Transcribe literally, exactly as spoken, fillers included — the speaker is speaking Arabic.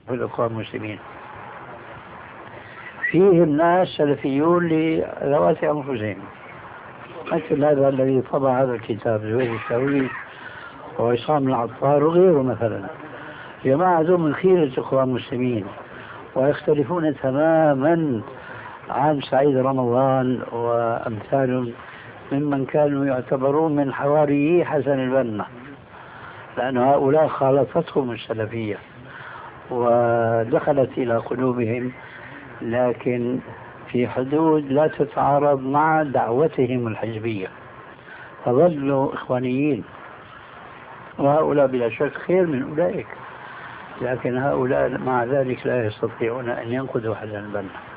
في الإخوان المسلمين. فيهم ناس سلفيون لذوات أنفسهم، مثل هذا الذي طبع هذا الكتاب زهير الثوري وعصام العطار وغيره مثلا. جماعة ذو من خيرة الإخوان المسلمين ويختلفون تماما عن سعيد رمضان وأمثالهم ممن كانوا يعتبرون من حواريي حسن البنا، لأن هؤلاء خالطتهم السلفية ودخلت إلى قلوبهم، لكن في حدود لا تتعارض مع دعوتهم الحزبية، فظلوا إخوانيين. وهؤلاء بلا شك خير من أولئك، لكن هؤلاء مع ذلك لا يستطيعون أن ينقذوا حسن البنا.